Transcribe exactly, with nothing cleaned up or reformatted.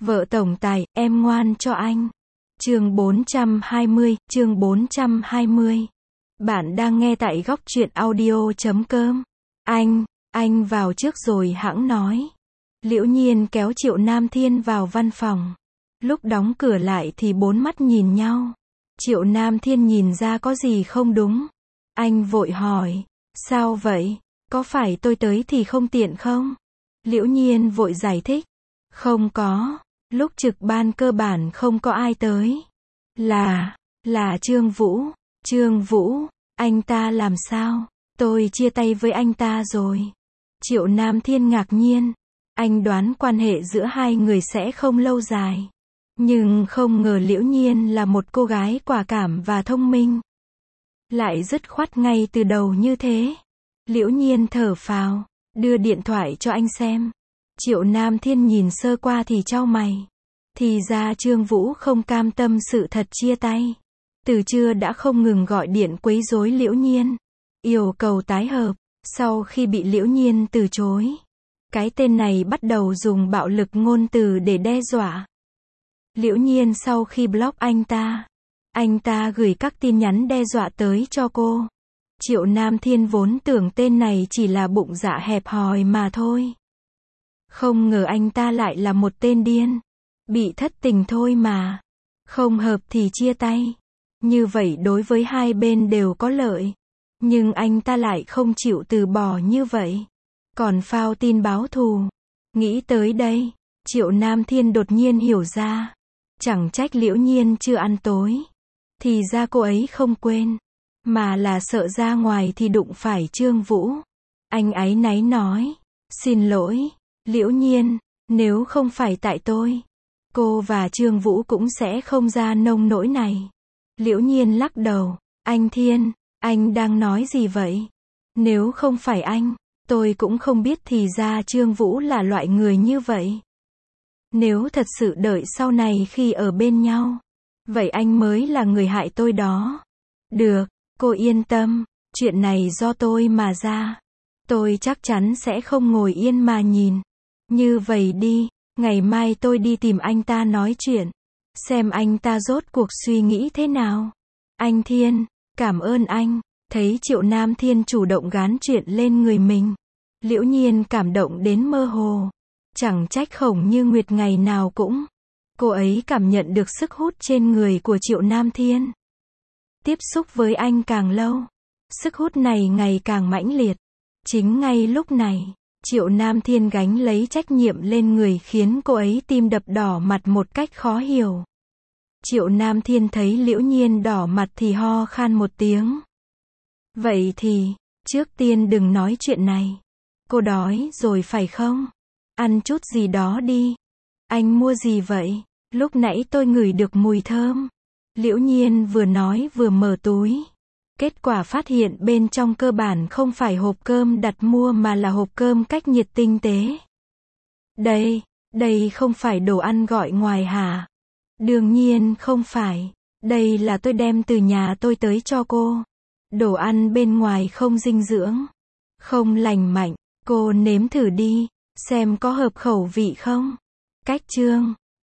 Vợ tổng tài, em ngoan cho anh. Chương bốn trăm hai mươi, chương bốn trăm hai mươi. Bạn đang nghe tại góc truyện audio chấm com. Anh, anh vào trước rồi hẵng nói. Liễu Nhiên kéo Triệu Nam Thiên vào văn phòng. Lúc đóng cửa lại thì bốn mắt nhìn nhau. Triệu Nam Thiên nhìn ra có gì không đúng. Anh vội hỏi, sao vậy? Có phải tôi tới thì không tiện không? Liễu Nhiên vội giải thích. Không có, lúc trực ban cơ bản không có ai tới. Là, là Trương Vũ. Trương Vũ, anh ta làm sao? Tôi chia tay với anh ta rồi. Triệu Nam Thiên ngạc nhiên. Anh đoán quan hệ giữa hai người sẽ không lâu dài. Nhưng không ngờ Liễu Nhiên là một cô gái quả cảm và thông minh. Lại dứt khoát ngay từ đầu như thế. Liễu Nhiên thở phào, đưa điện thoại cho anh xem. Triệu Nam Thiên nhìn sơ qua thì chau mày. Thì ra Trương Vũ không cam tâm sự thật chia tay. Từ trưa đã không ngừng gọi điện quấy rối Liễu Nhiên. Yêu cầu tái hợp. Sau khi bị Liễu Nhiên từ chối, cái tên này bắt đầu dùng bạo lực ngôn từ để đe dọa. Liễu Nhiên sau khi block anh ta, anh ta gửi các tin nhắn đe dọa tới cho cô. Triệu Nam Thiên vốn tưởng tên này chỉ là bụng dạ hẹp hòi mà thôi. Không ngờ anh ta lại là một tên điên. Bị thất tình thôi mà. Không hợp thì chia tay. Như vậy đối với hai bên đều có lợi. Nhưng anh ta lại không chịu từ bỏ như vậy. Còn phao tin báo thù. Nghĩ tới đây, Triệu Nam Thiên đột nhiên hiểu ra. Chẳng trách Liễu Nhiên chưa ăn tối. Thì ra cô ấy không quên. Mà là sợ ra ngoài thì đụng phải Trương Vũ. Anh áy náy nói. Xin lỗi, Liễu Nhiên, nếu không phải tại tôi, cô và Trương Vũ cũng sẽ không ra nông nỗi này. Liễu Nhiên lắc đầu. Anh Thiên, anh đang nói gì vậy? Nếu không phải anh, tôi cũng không biết thì ra Trương Vũ là loại người như vậy. Nếu thật sự đợi sau này khi ở bên nhau, vậy anh mới là người hại tôi đó. Được, cô yên tâm, chuyện này do tôi mà ra. Tôi chắc chắn sẽ không ngồi yên mà nhìn. Như vậy đi, ngày mai tôi đi tìm anh ta nói chuyện. Xem anh ta rốt cuộc suy nghĩ thế nào. Anh Thiên, cảm ơn anh. Thấy Triệu Nam Thiên chủ động gán chuyện lên người mình. Liễu Nhiên cảm động đến mơ hồ. Chẳng trách Khổng Như Nguyệt ngày nào cũng. Cô ấy cảm nhận được sức hút trên người của Triệu Nam Thiên. Tiếp xúc với anh càng lâu, sức hút này ngày càng mãnh liệt. Chính ngay lúc này, Triệu Nam Thiên gánh lấy trách nhiệm lên người khiến cô ấy tim đập đỏ mặt một cách khó hiểu. Triệu Nam Thiên thấy Liễu Nhiên đỏ mặt thì ho khan một tiếng. Vậy thì, trước tiên đừng nói chuyện này. Cô đói rồi phải không? Ăn chút gì đó đi. Anh mua gì vậy? Lúc nãy tôi ngửi được mùi thơm. Liễu Nhiên vừa nói vừa mở túi. Kết quả phát hiện bên trong cơ bản không phải hộp cơm đặt mua mà là hộp cơm cách nhiệt tinh tế. Đây, đây không phải đồ ăn gọi ngoài hả? Đương nhiên không phải. Đây là tôi đem từ nhà tôi tới cho cô. Đồ ăn bên ngoài không dinh dưỡng, không lành mạnh. Cô nếm thử đi, xem có hợp khẩu vị không. Cách chương